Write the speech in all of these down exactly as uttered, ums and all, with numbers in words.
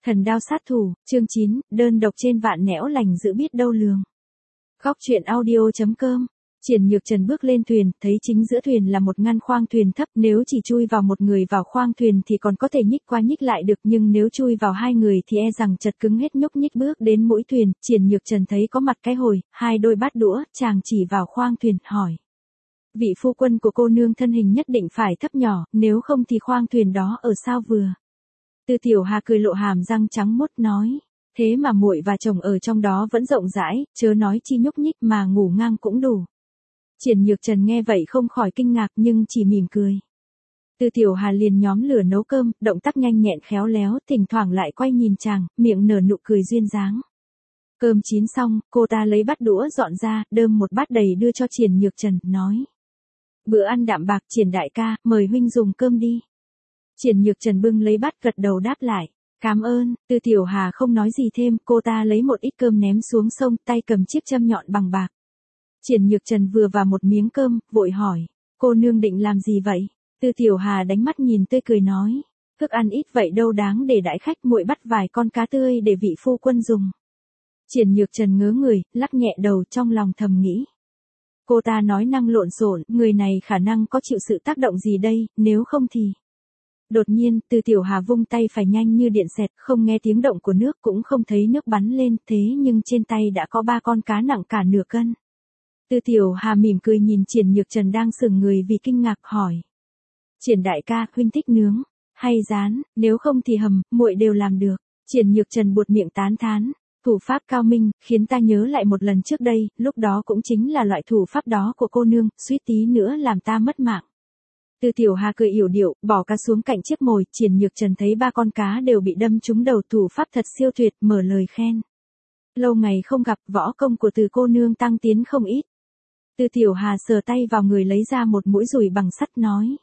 Thần đao sát thủ, chương chín, đơn độc trên vạn nẻo lành giữ biết đâu lường. Góc truyện audio chấm com. Triển Nhược Trần bước lên thuyền, thấy chính giữa thuyền là một ngăn khoang thuyền thấp, nếu chỉ chui vào một người vào khoang thuyền thì còn có thể nhích qua nhích lại được, nhưng nếu chui vào hai người thì e rằng chật cứng hết. Nhúc nhích bước đến mũi thuyền, Triển Nhược Trần thấy có mặt cái hồi, hai đôi bát đũa, chàng chỉ vào khoang thuyền, hỏi. Vị phu quân của cô nương thân hình nhất định phải thấp nhỏ, nếu không thì khoang thuyền đó ở sao vừa. Từ Tiểu Hà cười lộ hàm răng trắng mốt nói, thế mà muội và chồng ở trong đó vẫn rộng rãi, chớ nói chi nhúc nhích mà ngủ ngang cũng đủ. Triển Nhược Trần nghe vậy không khỏi kinh ngạc nhưng chỉ mỉm cười. Từ Tiểu Hà liền nhóm lửa nấu cơm, động tác nhanh nhẹn khéo léo, thỉnh thoảng lại quay nhìn chàng, miệng nở nụ cười duyên dáng. Cơm chín xong, cô ta lấy bát đũa dọn ra, đơm một bát đầy đưa cho Triển Nhược Trần, nói. Bữa ăn đạm bạc, Triển đại ca, mời huynh dùng cơm đi. Triển Nhược Trần bưng lấy bát gật đầu đáp lại. Cảm ơn. Từ Tiểu Hà không nói gì thêm, cô ta lấy một ít cơm ném xuống sông, tay cầm chiếc châm nhọn bằng bạc. Triển Nhược Trần vừa vào một miếng cơm, vội hỏi, cô nương định làm gì vậy? Từ Tiểu Hà đánh mắt nhìn tươi cười nói, thức ăn ít vậy đâu đáng để đãi khách, muội bắt vài con cá tươi để vị phu quân dùng. Triển Nhược Trần ngớ người, lắc nhẹ đầu, trong lòng thầm nghĩ. Cô ta nói năng lộn xộn, người này khả năng có chịu sự tác động gì đây, nếu không thì... Đột nhiên, Từ Tiểu Hà vung tay phải nhanh như điện xẹt, không nghe tiếng động của nước cũng không thấy nước bắn lên, thế nhưng trên tay đã có ba con cá nặng cả nửa cân. Từ Tiểu Hà mỉm cười nhìn Triển Nhược Trần đang sững người vì kinh ngạc, hỏi. Triển đại ca, huynh thích nướng, hay rán, nếu không thì hầm, muội đều làm được. Triển Nhược Trần buột miệng tán thán, thủ pháp cao minh, khiến ta nhớ lại một lần trước đây, lúc đó cũng chính là loại thủ pháp đó của cô nương, suýt tí nữa làm ta mất mạng. Từ Tiểu Hà cười yểu điệu, bỏ cá xuống cạnh chiếc mồi, Triển Nhược Trần thấy ba con cá đều bị đâm trúng đầu, thủ pháp thật siêu tuyệt, mở lời khen. Lâu ngày không gặp, võ công của Từ cô nương tăng tiến không ít. Từ Tiểu Hà sờ tay vào người lấy ra một mũi dùi bằng sắt, nói.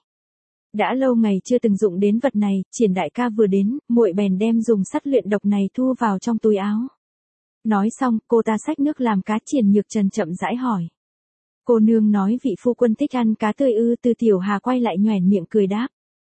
Đã lâu ngày chưa từng dụng đến vật này, Triển đại ca vừa đến, muội bèn đem dùng sắt luyện độc này thu vào trong túi áo. Nói xong, cô ta xách nước làm cá. Triển Nhược Trần chậm rãi hỏi. Cô nương nói vị phu quân thích ăn cá tươi ư? Từ Tiểu Hà quay lại nhoẻn miệng cười đáp.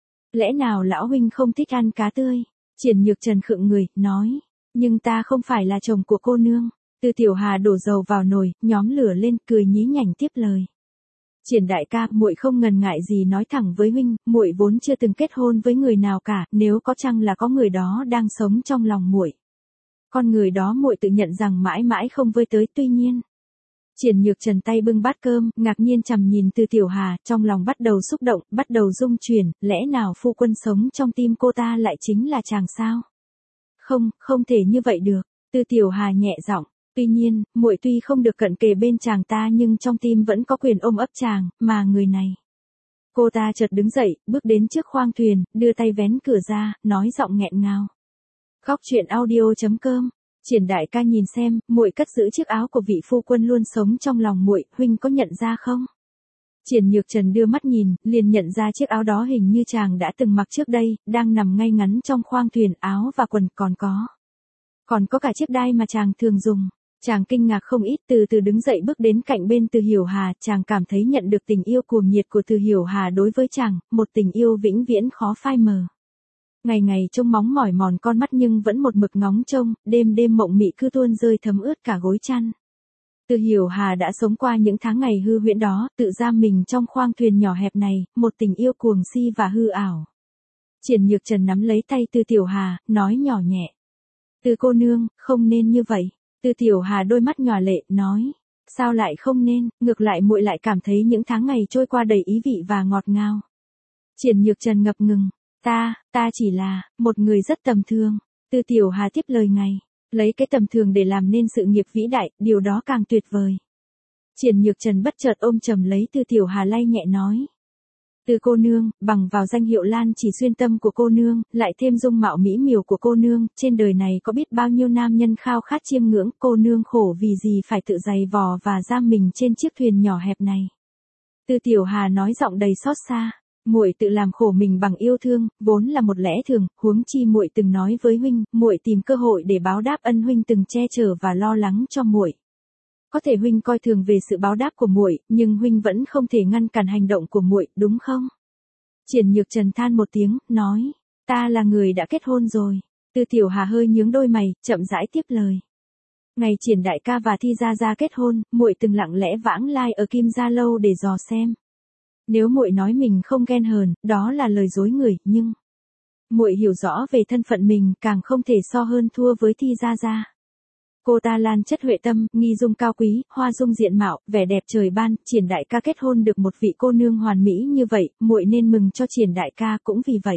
Lẽ nào lão huynh không thích ăn cá tươi? Triển Nhược Trần khựng người, nói. Nhưng ta không phải là chồng của cô nương. Từ Tiểu Hà đổ dầu vào nồi, nhóm lửa lên, cười nhí nhảnh tiếp lời. Triển đại ca, muội không ngần ngại gì nói thẳng với huynh, muội vốn chưa từng kết hôn với người nào cả, nếu có chăng là có người đó đang sống trong lòng muội. Con người đó muội tự nhận rằng mãi mãi không với tới, tuy nhiên. Triển Nhược Trần tay bưng bát cơm, ngạc nhiên trầm nhìn Từ Tiểu Hà, trong lòng bắt đầu xúc động, bắt đầu rung chuyển, lẽ nào phu quân sống trong tim cô ta lại chính là chàng sao? Không, không thể như vậy được. Từ Tiểu Hà nhẹ giọng, tuy nhiên, muội tuy không được cận kề bên chàng ta nhưng trong tim vẫn có quyền ôm ấp chàng, mà người này. Cô ta chợt đứng dậy, bước đến trước khoang thuyền, đưa tay vén cửa ra, nói giọng nghẹn ngào. Góc truyện audio chấm com. Triển đại ca nhìn xem, muội cất giữ chiếc áo của vị phu quân luôn sống trong lòng muội, huynh có nhận ra không? Triển Nhược Trần đưa mắt nhìn, liền nhận ra chiếc áo đó hình như chàng đã từng mặc trước đây, đang nằm ngay ngắn trong khoang thuyền, áo và quần còn có. Còn có cả chiếc đai mà chàng thường dùng. Chàng kinh ngạc không ít, từ từ đứng dậy bước đến cạnh bên Từ Hiểu Hà, chàng cảm thấy nhận được tình yêu cuồng nhiệt của Từ Hiểu Hà đối với chàng, một tình yêu vĩnh viễn khó phai mờ. Ngày ngày trông móng mỏi mòn con mắt nhưng vẫn một mực ngóng trông, đêm đêm mộng mị cứ tuôn rơi thấm ướt cả gối chăn. Từ Hiểu Hà đã sống qua những tháng ngày hư huyễn đó, tự giam mình trong khoang thuyền nhỏ hẹp này, một tình yêu cuồng si và hư ảo. Triển Nhược Trần nắm lấy tay Từ Tiểu Hà, nói nhỏ nhẹ. Từ cô nương, không nên như vậy. Từ Tiểu Hà đôi mắt nhòa lệ, nói. Sao lại không nên, ngược lại muội lại cảm thấy những tháng ngày trôi qua đầy ý vị và ngọt ngào. Triển Nhược Trần ngập ngừng. Ta, ta chỉ là, một người rất tầm thường. Từ Tiểu Hà tiếp lời ngay. Lấy cái tầm thường để làm nên sự nghiệp vĩ đại, điều đó càng tuyệt vời. Triển Nhược Trần bất chợt ôm chầm lấy Từ Tiểu Hà lay nhẹ nói. Từ cô nương, bằng vào danh hiệu Lan Chỉ xuyên tâm của cô nương, lại thêm dung mạo mỹ miều của cô nương, trên đời này có biết bao nhiêu nam nhân khao khát chiêm ngưỡng, cô nương khổ vì gì phải tự giày vò và giam mình trên chiếc thuyền nhỏ hẹp này. Từ Tiểu Hà nói giọng đầy xót xa. Muội tự làm khổ mình bằng yêu thương, vốn là một lẽ thường, huống chi muội từng nói với huynh, muội tìm cơ hội để báo đáp ân huynh từng che chở và lo lắng cho muội. Có thể huynh coi thường về sự báo đáp của muội, nhưng huynh vẫn không thể ngăn cản hành động của muội, đúng không? Triển Nhược Trần than một tiếng, nói, ta là người đã kết hôn rồi. Từ Tiểu Hà hơi nhướng đôi mày, chậm rãi tiếp lời. Ngày Triển đại ca và Thi Gia Gia kết hôn, muội từng lặng lẽ vãng lai ở Kim Gia lâu để dò xem. Nếu muội nói mình không ghen hờn, đó là lời dối người, nhưng muội hiểu rõ về thân phận mình, càng không thể so hơn thua với Thi Gia Gia. Cô ta lan chất huệ tâm, nghi dung cao quý, hoa dung diện mạo, vẻ đẹp trời ban, Triển đại ca kết hôn được một vị cô nương hoàn mỹ như vậy, muội nên mừng cho Triển đại ca cũng vì vậy.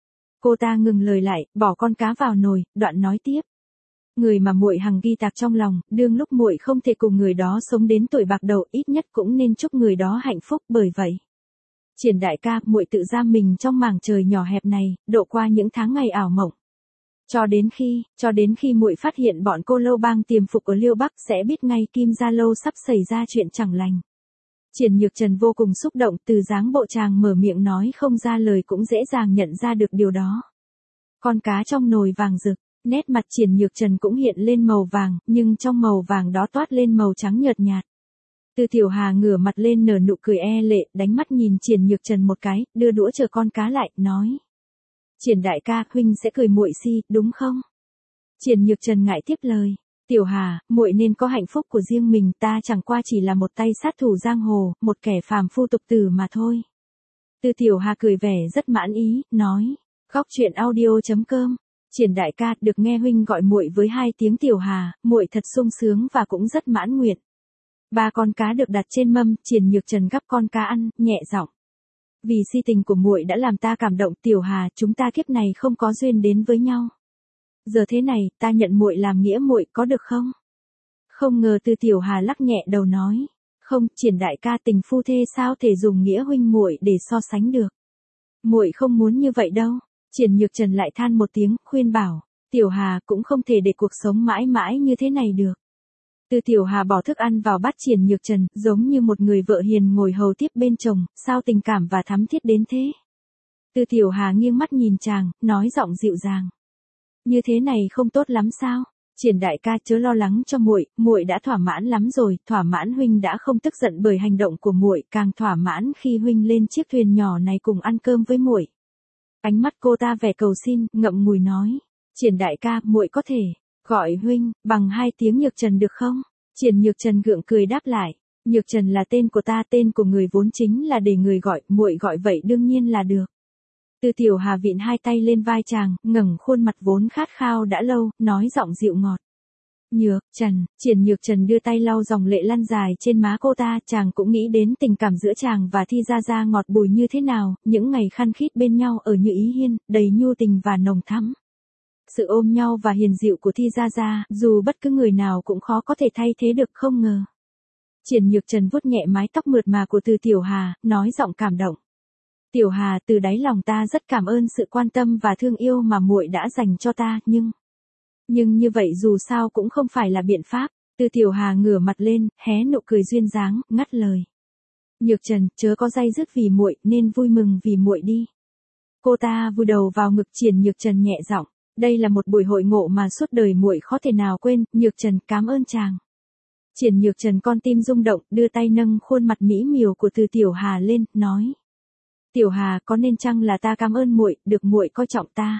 Cô ta ngừng lời lại, bỏ con cá vào nồi, đoạn nói tiếp. Người mà muội hằng ghi tạc trong lòng, đương lúc muội không thể cùng người đó sống đến tuổi bạc đầu, ít nhất cũng nên chúc người đó hạnh phúc, bởi vậy. Triển đại ca, muội tự giam mình trong mảng trời nhỏ hẹp này, độ qua những tháng ngày ảo mộng. Cho đến khi, cho đến khi muội phát hiện bọn cô lâu bang tiềm phục ở Liêu Bắc, sẽ biết ngay Kim Gia lâu sắp xảy ra chuyện chẳng lành. Triển Nhược Trần vô cùng xúc động, từ dáng bộ chàng mở miệng nói không ra lời cũng dễ dàng nhận ra được điều đó. Con cá trong nồi vàng rực, nét mặt Triển Nhược Trần cũng hiện lên màu vàng, nhưng trong màu vàng đó toát lên màu trắng nhợt nhạt. Từ Tiểu Hà ngửa mặt lên nở nụ cười e lệ, đánh mắt nhìn Triển Nhược Trần một cái, đưa đũa chờ con cá lại, nói. Triển đại ca, huynh sẽ cười muội si, đúng không? Triển Nhược Trần ngại tiếp lời. Tiểu Hà, muội nên có hạnh phúc của riêng mình, ta chẳng qua chỉ là một tay sát thủ giang hồ, một kẻ phàm phu tục tử mà thôi. Từ Tiểu Hà cười vẻ rất mãn ý, nói. Góc truyện audio chấm com. Triển đại ca, được nghe huynh gọi muội với hai tiếng Tiểu Hà, muội thật sung sướng và cũng rất mãn nguyện. Ba con cá được đặt trên mâm, Triển Nhược Trần gắp con cá ăn, nhẹ giọng. Vì si tình của muội đã làm ta cảm động, Tiểu Hà, chúng ta kiếp này không có duyên đến với nhau. Giờ thế này, ta nhận muội làm nghĩa muội, có được không? Không ngờ Từ Tiểu Hà lắc nhẹ đầu nói. Không, Triển đại ca, tình phu thê sao thể dùng nghĩa huynh muội để so sánh được. Muội không muốn như vậy đâu. Triển Nhược Trần lại than một tiếng, khuyên bảo. Tiểu Hà, cũng không thể để cuộc sống mãi mãi như thế này được. Từ Tiểu Hà bỏ thức ăn vào bát Triển Nhược Trần, giống như một người vợ hiền ngồi hầu tiếp bên chồng, sao tình cảm và thắm thiết đến thế. Từ Tiểu Hà nghiêng mắt nhìn chàng, nói giọng dịu dàng. Như thế này không tốt lắm sao? Triển đại ca, chớ lo lắng cho muội, muội đã thỏa mãn lắm rồi, thỏa mãn huynh đã không tức giận bởi hành động của muội, càng thỏa mãn khi huynh lên chiếc thuyền nhỏ này cùng ăn cơm với muội. Ánh mắt cô ta vẻ cầu xin, ngậm ngùi nói. Triển đại ca, muội có thể gọi huynh bằng hai tiếng Nhược Trần được không? Triển Nhược Trần gượng cười đáp lại. Nhược Trần là tên của ta, tên của người vốn chính là để người gọi, muội gọi vậy đương nhiên là được. Từ Tiểu Hà vịn hai tay lên vai chàng, ngẩng khuôn mặt vốn khát khao đã lâu, nói giọng dịu ngọt. Nhược Trần, Triển Nhược Trần đưa tay lau dòng lệ lăn dài trên má cô ta, chàng cũng nghĩ đến tình cảm giữa chàng và Thi Gia Gia ngọt bùi như thế nào, những ngày khăn khít bên nhau ở Như Ý Hiên, đầy nhu tình và nồng thắm. Sự ôm nhau và hiền dịu của Thi Gia Gia, dù bất cứ người nào cũng khó có thể thay thế được, không ngờ. Triển Nhược Trần vuốt nhẹ mái tóc mượt mà của Từ Tiểu Hà, nói giọng cảm động. Tiểu Hà, từ đáy lòng ta rất cảm ơn sự quan tâm và thương yêu mà muội đã dành cho ta, nhưng... Nhưng như vậy dù sao cũng không phải là biện pháp. Từ Tiểu Hà ngửa mặt lên, hé nụ cười duyên dáng, ngắt lời. Nhược Trần, chớ có day dứt vì muội, nên vui mừng vì muội đi. Cô ta vùi đầu vào ngực Triển Nhược Trần nhẹ giọng. Đây là một buổi hội ngộ mà suốt đời muội khó thể nào quên, Nhược Trần cảm ơn chàng. Triển Nhược Trần con tim rung động, đưa tay nâng khuôn mặt mỹ miều của Từ Tiểu Hà lên, nói. Tiểu Hà, có nên chăng là ta cảm ơn muội, được muội coi trọng ta.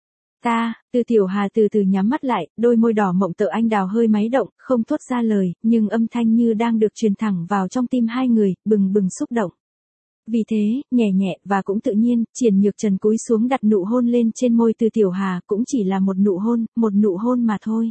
Ta, Từ Tiểu Hà từ từ nhắm mắt lại, đôi môi đỏ mộng tợ anh đào hơi máy động, không thốt ra lời, nhưng âm thanh như đang được truyền thẳng vào trong tim hai người, bừng bừng xúc động. Vì thế, nhẹ nhẹ và cũng tự nhiên, Triển Nhược Trần cúi xuống đặt nụ hôn lên trên môi Từ Tiểu Hà, cũng chỉ là một nụ hôn, một nụ hôn mà thôi.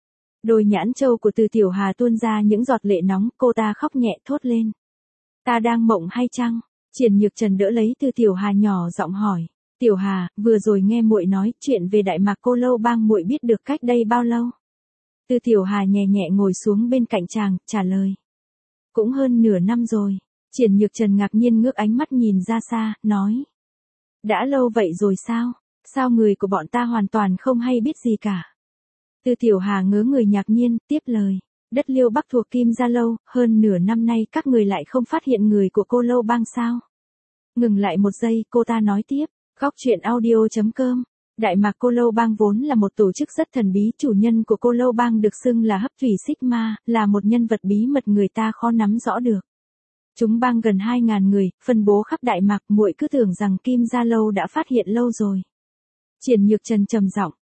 Đôi nhãn châu của Từ Tiểu Hà tuôn ra những giọt lệ nóng, cô ta khóc nhẹ thốt lên. Ta đang mộng hay chăng? Triển Nhược Trần đỡ lấy Từ Tiểu Hà nhỏ giọng hỏi. Tiểu Hà, vừa rồi nghe muội nói chuyện về Đại Mạc Cô Lâu Bang, muội biết được cách đây bao lâu? Từ Tiểu Hà nhẹ nhẹ ngồi xuống bên cạnh chàng, trả lời. Cũng hơn nửa năm rồi. Triển Nhược Trần ngạc nhiên ngước ánh mắt nhìn ra xa, nói. Đã lâu vậy rồi sao? Sao người của bọn ta hoàn toàn không hay biết gì cả? Từ Tiểu Hà ngớ người ngạc nhiên, tiếp lời. Đất Liêu Bắc thuộc Kim Gia Lâu, hơn nửa năm nay các người lại không phát hiện người của Cô Lâu Bang sao? Ngừng lại một giây, cô ta nói tiếp. Góc truyện audio chấm com. Đại Mạc Cô Lâu Bang vốn là một tổ chức rất thần bí, chủ nhân của Cô Lâu Bang được xưng là Hấp Thủy Xích Ma, là một nhân vật bí mật người ta khó nắm rõ được. Chúng bang gần hai ngàn người, phân bố khắp Đại Mạc, muội cứ tưởng rằng Kim Gia Lâu đã phát hiện lâu rồi. Triển Nhược Trần trầm giọng,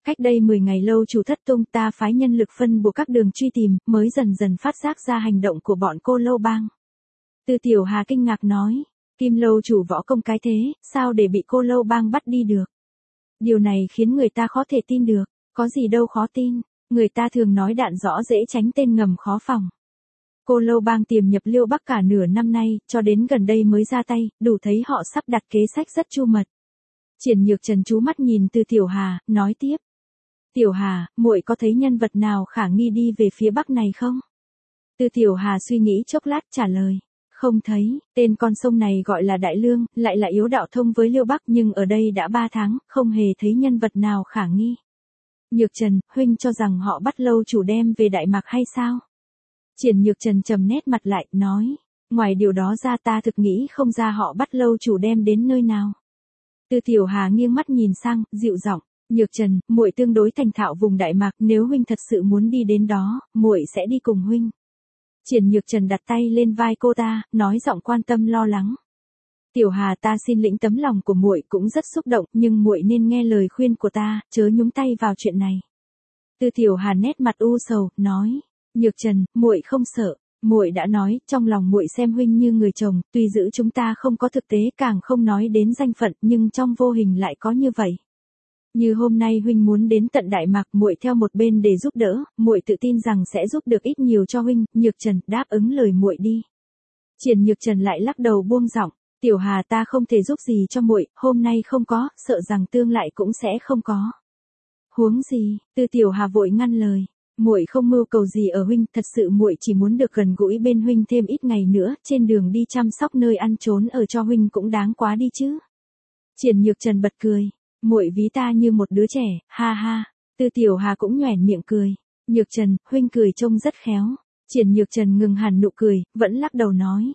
Cách đây mười ngày lâu chủ thất tung, ta phái nhân lực phân bổ các đường truy tìm, mới dần dần phát giác ra hành động của bọn cô lâu bang. Từ Tiểu Hà kinh ngạc nói, Kim lâu chủ võ công cái thế, sao để bị cô lâu bang bắt đi được? Điều này khiến người ta khó thể tin được, có gì đâu khó tin, người ta thường nói đạn rõ dễ tránh tên ngầm khó phòng. Cô lâu bang tiềm nhập Liêu Bắc cả nửa năm nay, cho đến gần đây mới ra tay, đủ thấy họ sắp đặt kế sách rất chu mật. Triển Nhược Trần chú mắt nhìn Từ Tiểu Hà, nói tiếp. Tiểu Hà, muội có thấy nhân vật nào khả nghi đi về phía Bắc này không? Từ Tiểu Hà suy nghĩ chốc lát trả lời. Không thấy, tên con sông này gọi là Đại Lương, lại là yếu đạo thông với Liêu Bắc nhưng ở đây đã ba tháng, không hề thấy nhân vật nào khả nghi. Nhược Trần, huynh cho rằng họ bắt lâu chủ đem về Đại Mạc hay sao? Triển Nhược Trần trầm nét mặt lại, nói, ngoài điều đó ra ta thực nghĩ không ra họ bắt lâu chủ đem đến nơi nào. Từ Tiểu Hà nghiêng mắt nhìn sang, dịu giọng, Nhược Trần, muội tương đối thành thạo vùng Đại Mạc, nếu huynh thật sự muốn đi đến đó, muội sẽ đi cùng huynh. Triển Nhược Trần đặt tay lên vai cô ta, nói giọng quan tâm lo lắng. Tiểu Hà, ta xin lĩnh tấm lòng của muội, cũng rất xúc động, nhưng muội nên nghe lời khuyên của ta, chớ nhúng tay vào chuyện này. Từ Tiểu Hà nét mặt u sầu, nói, Nhược Trần, muội không sợ, muội đã nói, trong lòng muội xem huynh như người chồng, tuy giữ chúng ta không có thực tế, càng không nói đến danh phận, nhưng trong vô hình lại có như vậy. Như hôm nay huynh muốn đến tận Đại Mạc, muội theo một bên để giúp đỡ, muội tự tin rằng sẽ giúp được ít nhiều cho huynh. Nhược Trần, đáp ứng lời muội đi. Triển Nhược Trần lại lắc đầu buông giọng, Tiểu Hà, ta không thể giúp gì cho muội, hôm nay không có, sợ rằng tương lai cũng sẽ không có. Huống gì? Từ Tiểu Hà vội ngăn lời, muội không mưu cầu gì ở huynh, thật sự muội chỉ muốn được gần gũi bên huynh thêm ít ngày nữa, trên đường đi chăm sóc nơi ăn trốn ở cho huynh cũng đáng quá đi chứ. Triển Nhược Trần bật cười. Muội ví ta như một đứa trẻ, ha ha. Từ Tiểu Hà cũng nhoẻn miệng cười. Nhược Trần, huynh cười trông rất khéo. Triển Nhược Trần ngừng hẳn nụ cười, vẫn lắc đầu nói.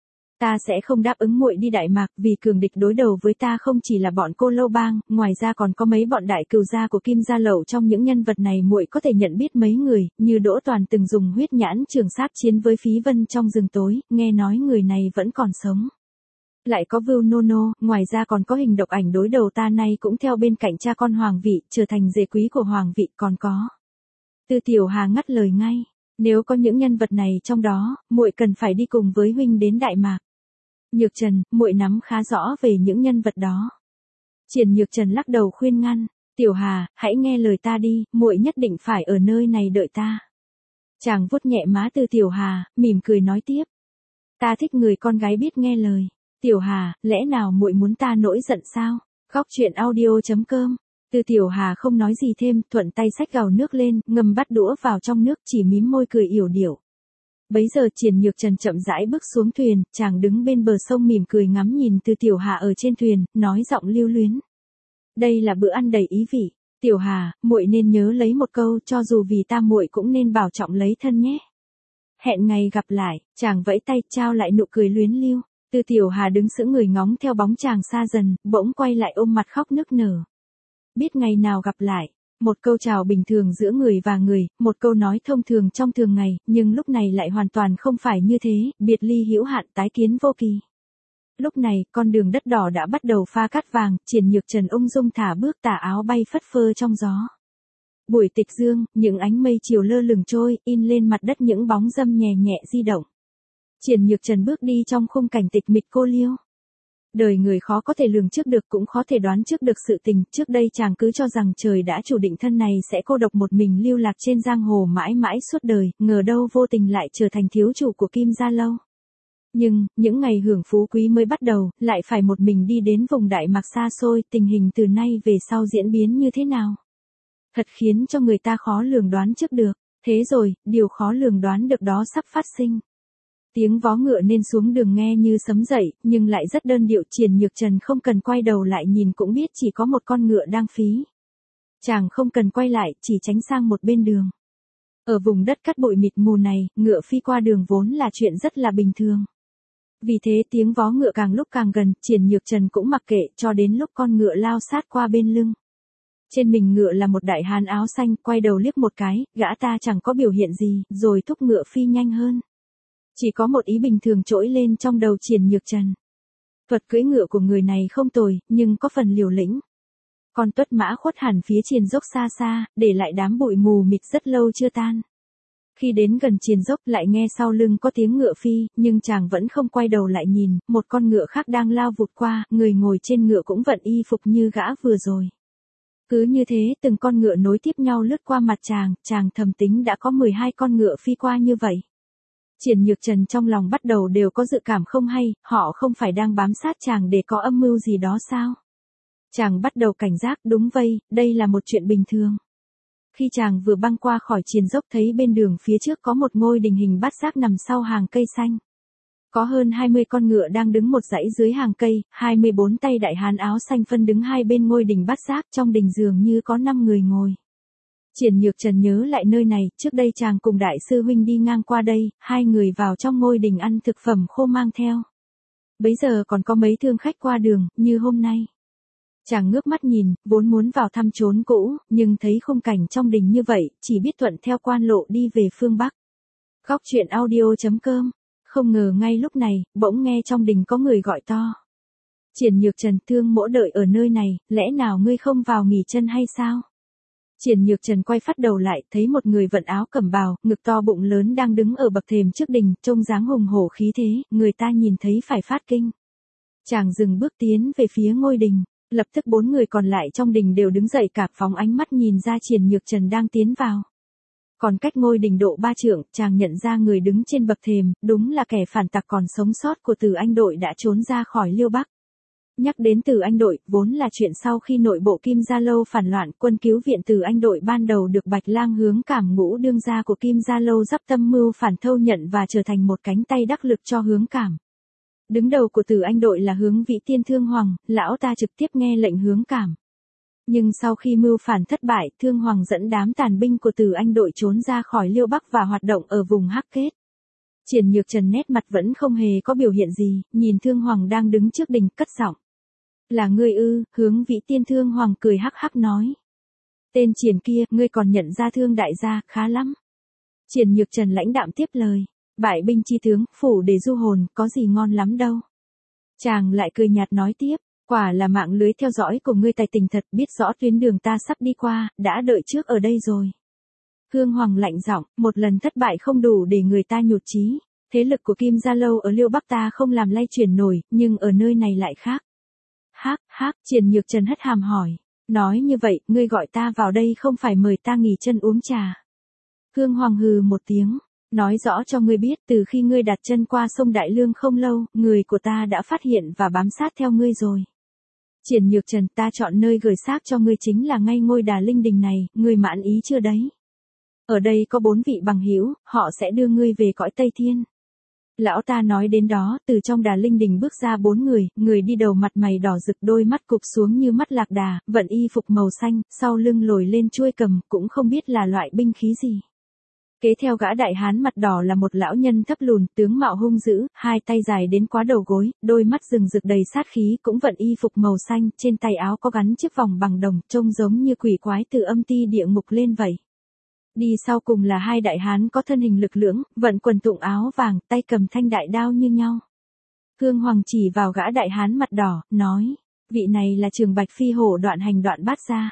Ta sẽ không đáp ứng muội đi Đại Mạc, vì cường địch đối đầu với ta không chỉ là bọn cô lâu bang, ngoài ra còn có mấy bọn đại cừu gia của Kim gia lậu. Trong những nhân vật này muội có thể nhận biết mấy người, như Đỗ Toàn từng dùng huyết nhãn trường sát chiến với Phí Vân trong rừng tối, nghe nói người này vẫn còn sống. Lại có Vưu Nô Nô, ngoài ra còn có Hình Độc Ảnh đối đầu ta nay cũng theo bên cạnh cha con Hoàng vị, trở thành dề quý của Hoàng vị, còn có. Từ Tiểu Hà ngắt lời ngay, nếu có những nhân vật này trong đó, muội cần phải đi cùng với huynh đến Đại Mạc. Nhược Trần, muội nắm khá rõ về những nhân vật đó. Triển Nhược Trần lắc đầu khuyên ngăn, Tiểu Hà, hãy nghe lời ta đi, muội nhất định phải ở nơi này đợi ta. Chàng vuốt nhẹ má Từ Tiểu Hà, mỉm cười nói tiếp. Ta thích người con gái biết nghe lời. Tiểu Hà, lẽ nào muội muốn ta nổi giận sao? Góc truyện audio chấm com. Từ Tiểu Hà không nói gì thêm, thuận tay xách gào nước lên, ngâm bát đũa vào trong nước, chỉ mím môi cười yểu điệu. Bấy giờ Triển Nhược Trần chậm rãi bước xuống thuyền, chàng đứng bên bờ sông mỉm cười ngắm nhìn Từ Tiểu Hà ở trên thuyền, nói giọng lưu luyến. Đây là bữa ăn đầy ý vị. Tiểu Hà, muội nên nhớ lấy một câu, cho dù vì ta muội cũng nên bảo trọng lấy thân nhé. Hẹn ngày gặp lại, chàng vẫy tay trao lại nụ cười luyến lưu. Từ Tiểu Hà đứng sững người ngóng theo bóng chàng xa dần, bỗng quay lại ôm mặt khóc nức nở. Biết ngày nào gặp lại, một câu chào bình thường giữa người và người, một câu nói thông thường trong thường ngày, nhưng lúc này lại hoàn toàn không phải như thế, biệt ly hữu hạn, tái kiến vô kỳ. Lúc này, con đường đất đỏ đã bắt đầu pha cát vàng, Triển Nhược Trần ung dung thả bước, tà áo bay phất phơ trong gió. Buổi tịch dương, những ánh mây chiều lơ lửng trôi, in lên mặt đất những bóng râm nhẹ nhẹ di động. Triển Nhược Trần bước đi trong khung cảnh tịch mịch cô liêu. Đời người khó có thể lường trước được cũng khó thể đoán trước được sự tình, trước đây chàng cứ cho rằng trời đã chủ định thân này sẽ cô độc một mình lưu lạc trên giang hồ mãi mãi suốt đời, ngờ đâu vô tình lại trở thành thiếu chủ của Kim gia lâu. Nhưng, những ngày hưởng phú quý mới bắt đầu, lại phải một mình đi đến vùng Đại Mạc xa xôi, tình hình từ nay về sau diễn biến như thế nào? Thật khiến cho người ta khó lường đoán trước được, thế rồi, điều khó lường đoán được đó sắp phát sinh. Tiếng vó ngựa nên xuống đường nghe như sấm dậy, nhưng lại rất đơn điệu. Triển Nhược Trần không cần quay đầu lại nhìn cũng biết chỉ có một con ngựa đang phí. Chàng không cần quay lại, chỉ tránh sang một bên đường. Ở vùng đất cát bụi mịt mù này, ngựa phi qua đường vốn là chuyện rất là bình thường. Vì thế tiếng vó ngựa càng lúc càng gần, Triển Nhược Trần cũng mặc kệ, cho đến lúc con ngựa lao sát qua bên lưng. Trên mình ngựa là một đại hán áo xanh, quay đầu liếc một cái, gã ta chẳng có biểu hiện gì, rồi thúc ngựa phi nhanh hơn. Chỉ có một ý bình thường trỗi lên trong đầu Triển Nhược Trần. Thuật cưỡi ngựa của người này không tồi, nhưng có phần liều lĩnh. Con tuất mã khuất hẳn phía triền dốc xa xa, để lại đám bụi mù mịt rất lâu chưa tan. Khi đến gần triền dốc lại nghe sau lưng có tiếng ngựa phi, nhưng chàng vẫn không quay đầu lại nhìn, một con ngựa khác đang lao vụt qua, người ngồi trên ngựa cũng vận y phục như gã vừa rồi. Cứ như thế, từng con ngựa nối tiếp nhau lướt qua mặt chàng, chàng thầm tính đã có mười hai con ngựa phi qua như vậy. Triển Nhược Trần trong lòng bắt đầu đều có dự cảm không hay, họ không phải đang bám sát chàng để có âm mưu gì đó sao? Chàng bắt đầu cảnh giác, đúng vậy, đây là một chuyện bình thường. Khi chàng vừa băng qua khỏi triền dốc thấy bên đường phía trước có một ngôi đình hình bát giác nằm sau hàng cây xanh. Có hơn hai mươi con ngựa đang đứng một dãy dưới hàng cây, hai mươi bốn tay đại hán áo xanh phân đứng hai bên ngôi đình bát giác, trong đình dường như có năm người ngồi. Triển Nhược Trần nhớ lại nơi này, trước đây chàng cùng đại sư huynh đi ngang qua đây, hai người vào trong ngôi đình ăn thực phẩm khô mang theo. Bấy giờ còn có mấy thương khách qua đường, như hôm nay. Chàng ngước mắt nhìn, vốn muốn vào thăm chốn cũ, nhưng thấy khung cảnh trong đình như vậy, chỉ biết thuận theo quan lộ đi về phương Bắc. Góc truyện audio chấm com. Không ngờ ngay lúc này, bỗng nghe trong đình có người gọi to. Triển Nhược Trần, Thương Mỗ đợi ở nơi này, lẽ nào ngươi không vào nghỉ chân hay sao? Triển Nhược Trần quay phát đầu lại, thấy một người vận áo cẩm bào, ngực to bụng lớn đang đứng ở bậc thềm trước đình, trông dáng hùng hổ khí thế, người ta nhìn thấy phải phát kinh. Chàng dừng bước tiến về phía ngôi đình, lập tức bốn người còn lại trong đình đều đứng dậy cả phóng ánh mắt nhìn ra Triển Nhược Trần đang tiến vào. Còn cách ngôi đình độ ba trượng, chàng nhận ra người đứng trên bậc thềm, đúng là kẻ phản tặc còn sống sót của Từ Anh đội đã trốn ra khỏi Liêu Bắc. Nhắc đến Từ Anh đội, vốn là chuyện sau khi nội bộ Kim Gia Lâu phản loạn, quân cứu viện Từ Anh đội ban đầu được Bạch Lang Hướng Cảm ngũ đương gia của Kim Gia Lâu dắp tâm mưu phản thâu nhận và trở thành một cánh tay đắc lực cho Hướng Cảm. Đứng đầu của Từ Anh đội là Hướng Vĩ Tiên Thương Hoàng, lão ta trực tiếp nghe lệnh Hướng Cảm. Nhưng sau khi mưu phản thất bại, Thương Hoàng dẫn đám tàn binh của Từ Anh đội trốn ra khỏi Liêu Bắc và hoạt động ở vùng Hắc Kết. Triển Nhược Trần nét mặt vẫn không hề có biểu hiện gì, nhìn Thương Hoàng đang đứng trước đình, cất giọng. Là ngươi ư? Hướng Vĩ Tiên Thương Hoàng cười hắc hắc nói. Tên Triển kia, ngươi còn nhận ra Thương đại gia, khá lắm. Triển Nhược Trần lãnh đạm tiếp lời. Bại binh chi tướng, phủ để du hồn, có gì ngon lắm đâu. Chàng lại cười nhạt nói tiếp. Quả là mạng lưới theo dõi của ngươi tài tình thật, biết rõ tuyến đường ta sắp đi qua, đã đợi trước ở đây rồi. Thương Hoàng lạnh giọng, một lần thất bại không đủ để người ta nhụt chí. Thế lực của Kim Gia Lâu ở Liêu Bắc ta không làm lay chuyển nổi, nhưng ở nơi này lại khác. Hắc, hắc, Triển Nhược Trần hất hàm hỏi. Nói như vậy, ngươi gọi ta vào đây không phải mời ta nghỉ chân uống trà. Thương Hoàng hừ một tiếng. Nói rõ cho ngươi biết, từ khi ngươi đặt chân qua sông Đại Lương không lâu, người của ta đã phát hiện và bám sát theo ngươi rồi. Triển Nhược Trần, ta chọn nơi gửi xác cho ngươi chính là ngay ngôi Đà Linh Đình này, ngươi mãn ý chưa đấy? Ở đây có bốn vị bằng hữu, họ sẽ đưa ngươi về cõi Tây Thiên. Lão ta nói đến đó, từ trong Đà Linh Đình bước ra bốn người, người đi đầu mặt mày đỏ rực, đôi mắt cụp xuống như mắt lạc đà, vận y phục màu xanh, sau lưng lồi lên chuôi cầm, cũng không biết là loại binh khí gì. Kế theo gã đại hán mặt đỏ là một lão nhân thấp lùn, tướng mạo hung dữ, hai tay dài đến quá đầu gối, đôi mắt rừng rực đầy sát khí, cũng vận y phục màu xanh, trên tay áo có gắn chiếc vòng bằng đồng, trông giống như quỷ quái từ âm ti địa ngục lên vậy. Đi sau cùng là hai đại hán có thân hình lực lưỡng, vận quần tụng áo vàng, tay cầm thanh đại đao như nhau. Thương Hoàng chỉ vào gã đại hán mặt đỏ, nói, vị này là Trường Bạch Phi Hổ Đoạn Hành Đoạn Bát Gia.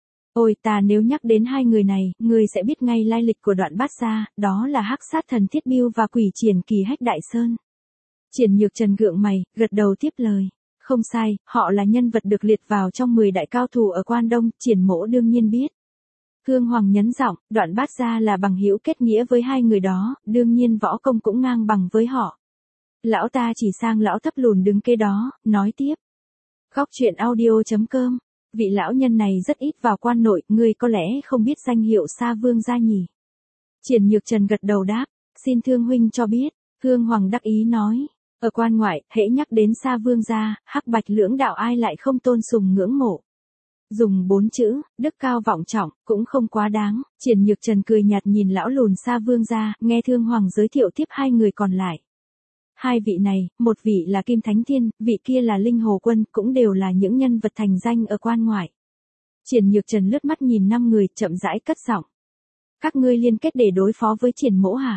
Ôi ta nếu nhắc đến hai người này, ngươi sẽ biết ngay lai lịch của Đoạn Bát Gia, đó là Hắc Sát Thần Thiết Bưu và Quỷ Triển Kỳ Hách Đại Sơn. Triển Nhược Trần gượng mày, gật đầu tiếp lời. Không sai, họ là nhân vật được liệt vào trong mười đại cao thủ ở Quan Đông, Triển Mỗ đương nhiên biết. Thương Hoàng nhấn giọng, Đoạn Bát Gia là bằng hữu kết nghĩa với hai người đó, đương nhiên võ công cũng ngang bằng với họ. Lão ta chỉ sang lão thấp lùn đứng kế đó, nói tiếp. Góc truyện audio chấm com. Vị lão nhân này rất ít vào quan nội, ngươi có lẽ không biết danh hiệu Sa Vương gia nhỉ? Triển Nhược Trần gật đầu đáp, xin Thương huynh cho biết. Thương Hoàng đắc ý nói, ở quan ngoại, hễ nhắc đến Sa Vương gia, Hắc Bạch lưỡng đạo ai lại không tôn sùng ngưỡng mộ. Dùng bốn chữ, đức cao vọng trọng, cũng không quá đáng. Triển Nhược Trần cười nhạt nhìn lão lùn Sa Vương gia, nghe Thương Hoàng giới thiệu tiếp hai người còn lại. Hai vị này, một vị là Kim Thánh Thiên, vị kia là Linh Hồ Quân, cũng đều là những nhân vật thành danh ở quan ngoại. Triển Nhược Trần lướt mắt nhìn năm người, chậm rãi cất giọng. Các ngươi liên kết để đối phó với Triển Mỗ hả?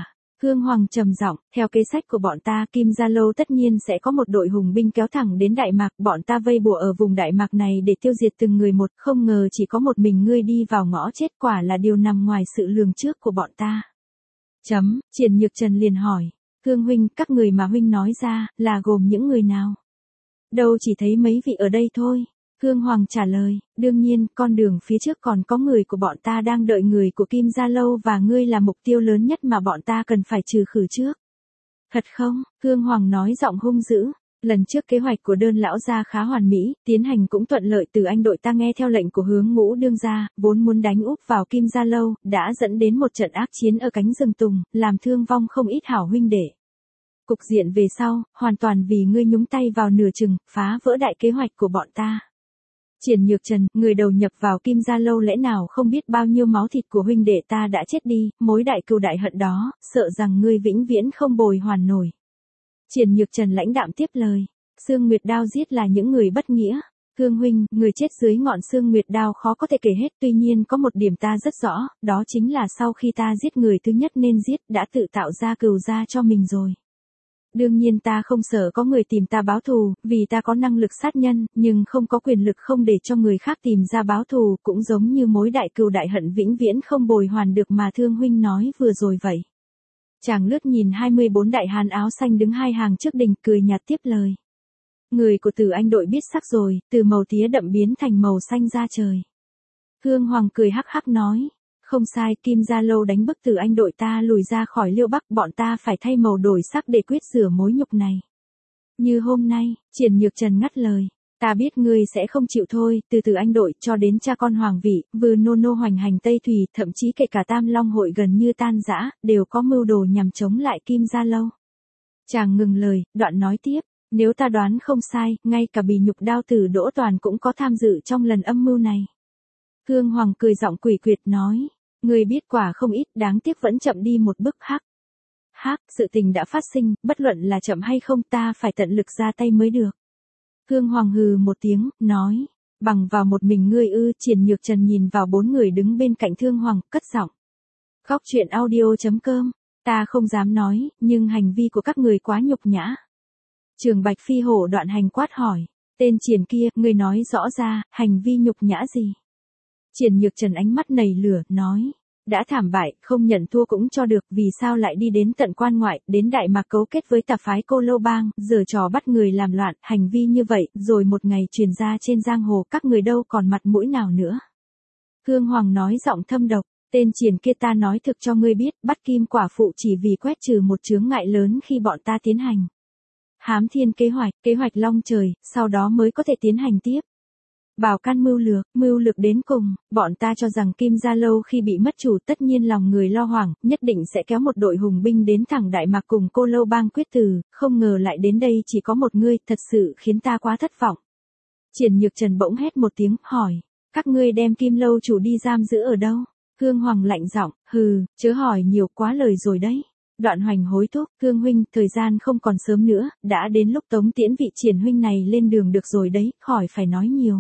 Khương Hoàng trầm giọng, theo kế sách của bọn ta, Kim Gia Lâu tất nhiên sẽ có một đội hùng binh kéo thẳng đến Đại Mạc, bọn ta vây bùa ở vùng Đại Mạc này để tiêu diệt từng người một, không ngờ chỉ có một mình ngươi đi vào ngõ chết, quả là điều nằm ngoài sự lường trước của bọn ta. Chấm, Triển Nhược Trần liền hỏi, Khương huynh, các người mà huynh nói ra, là gồm những người nào? Đâu chỉ thấy mấy vị ở đây thôi. Khương Hoàng trả lời, đương nhiên, con đường phía trước còn có người của bọn ta đang đợi, người của Kim Gia Lâu và ngươi là mục tiêu lớn nhất mà bọn ta cần phải trừ khử trước. Thật không? Khương Hoàng nói giọng hung dữ. Lần trước kế hoạch của Đơn lão gia khá hoàn mỹ, tiến hành cũng thuận lợi, từ anh đội ta nghe theo lệnh của Hướng Ngũ đương gia, vốn muốn đánh úp vào Kim Gia Lâu, đã dẫn đến một trận ác chiến ở cánh rừng tùng, làm thương vong không ít hảo huynh đệ. Cục diện về sau, hoàn toàn vì ngươi nhúng tay vào nửa chừng, phá vỡ đại kế hoạch của bọn ta. Triển Nhược Trần, người đầu nhập vào Kim Gia Lâu lẽ nào không biết bao nhiêu máu thịt của huynh đệ ta đã chết đi, mối đại cừu đại hận đó, sợ rằng ngươi vĩnh viễn không bồi hoàn nổi. Triển Nhược Trần lãnh đạm tiếp lời, Sương Nguyệt Đao giết là những người bất nghĩa. Khương huynh, người chết dưới ngọn Sương Nguyệt Đao khó có thể kể hết, tuy nhiên có một điểm ta rất rõ, đó chính là sau khi ta giết người thứ nhất nên giết, đã tự tạo ra cừu gia cho mình rồi. Đương nhiên ta không sợ có người tìm ta báo thù, vì ta có năng lực sát nhân, nhưng không có quyền lực không để cho người khác tìm ra báo thù, cũng giống như mối đại cừu đại hận vĩnh viễn không bồi hoàn được mà Thương huynh nói vừa rồi vậy. Chàng lướt nhìn hai mươi bốn đại hán áo xanh đứng hai hàng trước đình, cười nhạt tiếp lời. Người của Từ Anh đội biết sắc rồi, từ màu tía đậm biến thành màu xanh da trời. Khương Hoàng cười hắc hắc nói. Không sai, Kim Gia Lâu đánh bức Từ Anh đội ta lùi ra khỏi Liêu Bắc, bọn ta phải thay màu đổi sắc để quyết rửa mối nhục này. Như hôm nay, Triển Nhược Trần ngắt lời, ta biết ngươi sẽ không chịu thôi, từ Từ Anh đội cho đến cha con hoàng vị, vừa nô nô hoành hành Tây Thủy, thậm chí kể cả Tam Long hội gần như tan rã, đều có mưu đồ nhằm chống lại Kim Gia Lâu. Chàng ngừng lời, đoạn nói tiếp, nếu ta đoán không sai, ngay cả Bì Nhục Đao tử Đỗ Toàn cũng có tham dự trong lần âm mưu này. Khương Hoàng cười giọng quỷ quyệt nói. Người biết quả không ít, đáng tiếc vẫn chậm đi một bước. Hắc. Hắc, sự tình đã phát sinh, bất luận là chậm hay không ta phải tận lực ra tay mới được. Khương Hoàng hừ một tiếng, nói, bằng vào một mình ngươi ư? Triển Nhược Trần nhìn vào bốn người đứng bên cạnh Thương Hoàng, cất giọng. Khóc chuyện audio chấm com, ta không dám nói, nhưng hành vi của các người quá nhục nhã. Trường Bạch Phi hổ đoạn hành quát hỏi, tên Triển kia, ngươi nói rõ ra, hành vi nhục nhã gì? Triển Nhược Trần ánh mắt nảy lửa, nói, đã thảm bại, không nhận thua cũng cho được, vì sao lại đi đến tận quan ngoại, đến Đại Mạc cấu kết với tà phái Cô Lâu Bang, giở trò bắt người làm loạn, hành vi như vậy, rồi một ngày truyền ra trên giang hồ, các người đâu còn mặt mũi nào nữa. Khương Hoàng nói giọng thâm độc, tên Triển kia ta nói thực cho ngươi biết, bắt Kim quả phụ chỉ vì quét trừ một chướng ngại lớn khi bọn ta tiến hành Hám Thiên kế hoạch, kế hoạch long trời, sau đó mới có thể tiến hành tiếp. Bảo can mưu lược, mưu lược đến cùng, bọn ta cho rằng Kim Gia Lâu khi bị mất chủ tất nhiên lòng người lo hoảng, nhất định sẽ kéo một đội hùng binh đến thẳng Đại Mạc cùng Cô Lâu Bang quyết tử, không ngờ lại đến đây chỉ có một ngươi, thật sự khiến ta quá thất vọng. Triển Nhược Trần bỗng hét một tiếng, hỏi, các ngươi đem Kim Lâu chủ đi giam giữ ở đâu? Khương Hoàng lạnh giọng, hừ, chớ hỏi nhiều, quá lời rồi đấy. Đoạn Hoành hối thúc, Khương huynh, thời gian không còn sớm nữa, đã đến lúc tống tiễn vị Triển huynh này lên đường được rồi đấy, khỏi phải nói nhiều.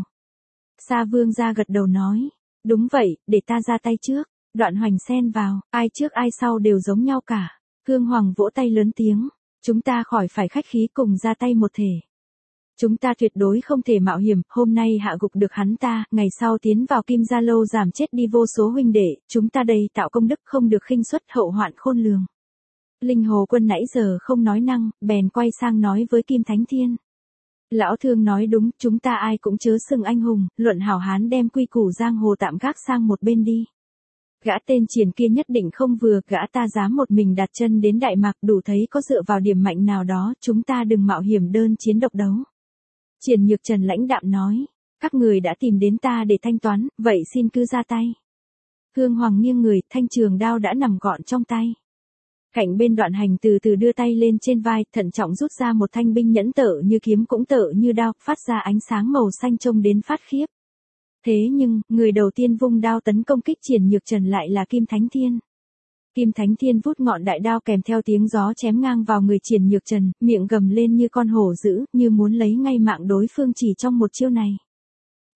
Sa Vương gia gật đầu nói, đúng vậy, để ta ra tay trước. Đoạn Hoành xen vào, ai trước ai sau đều giống nhau cả. Khương Hoàng vỗ tay lớn tiếng, chúng ta khỏi phải khách khí, cùng ra tay một thể. Chúng ta tuyệt đối không thể mạo hiểm, hôm nay hạ gục được hắn ta, ngày sau tiến vào Kim Gia Lâu giảm chết đi vô số huynh đệ, chúng ta đây tạo công đức không được khinh suất, hậu hoạn khôn lường. Linh Hồ Quân nãy giờ không nói năng, bèn quay sang nói với Kim Thánh Thiên. Lão Thương nói đúng, chúng ta ai cũng chớ xưng anh hùng, luận hảo hán đem quy củ giang hồ tạm gác sang một bên đi. Gã tên Triển kia nhất định không vừa, gã ta dám một mình đặt chân đến Đại Mạc, đủ thấy có dựa vào điểm mạnh nào đó, chúng ta đừng mạo hiểm đơn chiến độc đấu. Triển Nhược Trần lãnh đạm nói, các người đã tìm đến ta để thanh toán, vậy xin cứ ra tay. Khương Hoàng nghiêng người, thanh trường đao đã nằm gọn trong tay. Cạnh bên Đoạn Hành từ từ đưa tay lên trên vai, thận trọng rút ra một thanh binh nhẫn tợ như kiếm cũng tợ như đao, phát ra ánh sáng màu xanh trông đến phát khiếp. Thế nhưng, người đầu tiên vung đao tấn công kích Triển Nhược Trần lại là Kim Thánh Thiên. Kim Thánh Thiên vút ngọn đại đao kèm theo tiếng gió chém ngang vào người Triển Nhược Trần, miệng gầm lên như con hổ dữ, như muốn lấy ngay mạng đối phương chỉ trong một chiêu này.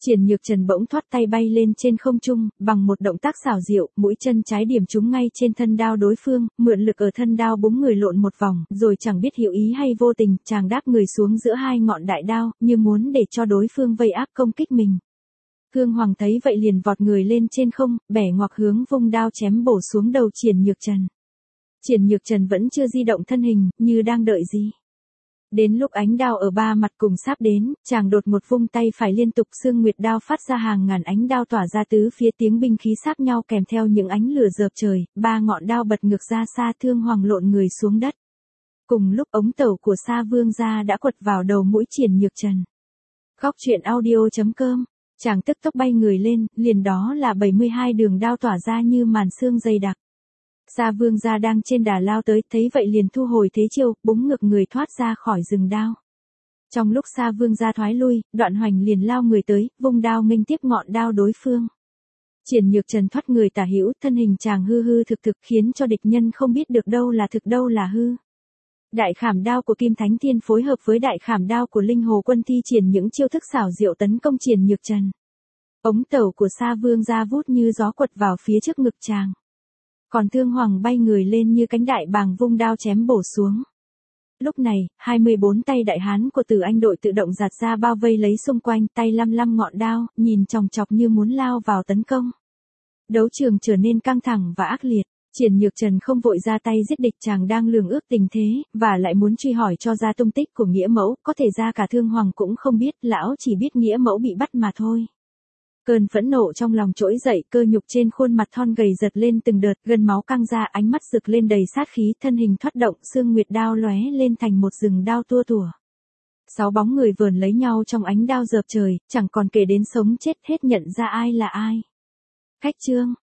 Triển Nhược Trần bỗng thoát tay bay lên trên không trung, bằng một động tác xảo diệu, mũi chân trái điểm trúng ngay trên thân đao đối phương, mượn lực ở thân đao búng người lộn một vòng, rồi chẳng biết hữu ý hay vô tình, chàng đáp người xuống giữa hai ngọn đại đao, như muốn để cho đối phương vây áp công kích mình. Thương Hoàng thấy vậy liền vọt người lên trên không, bẻ ngoặc hướng vung đao chém bổ xuống đầu Triển Nhược Trần. Triển Nhược Trần vẫn chưa di động thân hình, như đang đợi gì. Đến lúc ánh đao ở ba mặt cùng sắp đến, chàng đột một vung tay phải liên tục, xương nguyệt đao phát ra hàng ngàn ánh đao tỏa ra tứ phía, tiếng binh khí sáp nhau kèm theo những ánh lửa rợp trời, ba ngọn đao bật ngược ra xa, Thương Hoàng lộn người xuống đất. Cùng lúc ống tẩu của Sa Vương gia đã quật vào đầu mũi Triển Nhược Trần. Góc truyện audio chấm com, chàng tức tốc bay người lên, liền đó là bảy mươi hai đường đao tỏa ra như màn sương dày đặc. Sa Vương gia đang trên đà lao tới, thấy vậy liền thu hồi thế chiêu, búng ngược người thoát ra khỏi rừng đao. Trong lúc Sa Vương gia thoái lui, Đoạn Hoành liền lao người tới, vung đao nghênh tiếp ngọn đao đối phương. Triển Nhược Trần thoát người tả hữu, thân hình chàng hư hư thực thực khiến cho địch nhân không biết được đâu là thực đâu là hư. Đại khảm đao của Kim Thánh Thiên phối hợp với đại khảm đao của Linh Hồ Quân thi triển những chiêu thức xảo diệu tấn công Triển Nhược Trần. Ống tẩu của Sa Vương gia vút như gió quật vào phía trước ngực chàng. Còn Thương Hoàng bay người lên như cánh đại bàng vung đao chém bổ xuống. Lúc này, hai mươi bốn tay đại hán của Tử Anh đội tự động giạt ra bao vây lấy xung quanh, tay lăm lăm ngọn đao, nhìn chòng chọc như muốn lao vào tấn công. Đấu trường trở nên căng thẳng và ác liệt. Triển Nhược Trần không vội ra tay giết địch, chàng đang lường ước tình thế, và lại muốn truy hỏi cho ra tung tích của Nghĩa Mẫu, có thể ra cả Thương Hoàng cũng không biết, lão chỉ biết Nghĩa Mẫu bị bắt mà thôi. Cơn phẫn nộ trong lòng trỗi dậy, cơ nhục trên khuôn mặt thon gầy giật lên từng đợt, gân máu căng ra, ánh mắt rực lên đầy sát khí, thân hình thoát động, xương nguyệt đao lóe lên thành một rừng đao tua tủa. Sáu bóng người vờn lấy nhau trong ánh đao rợp trời, chẳng còn kể đến sống chết, hết nhận ra ai là ai. Khách trương,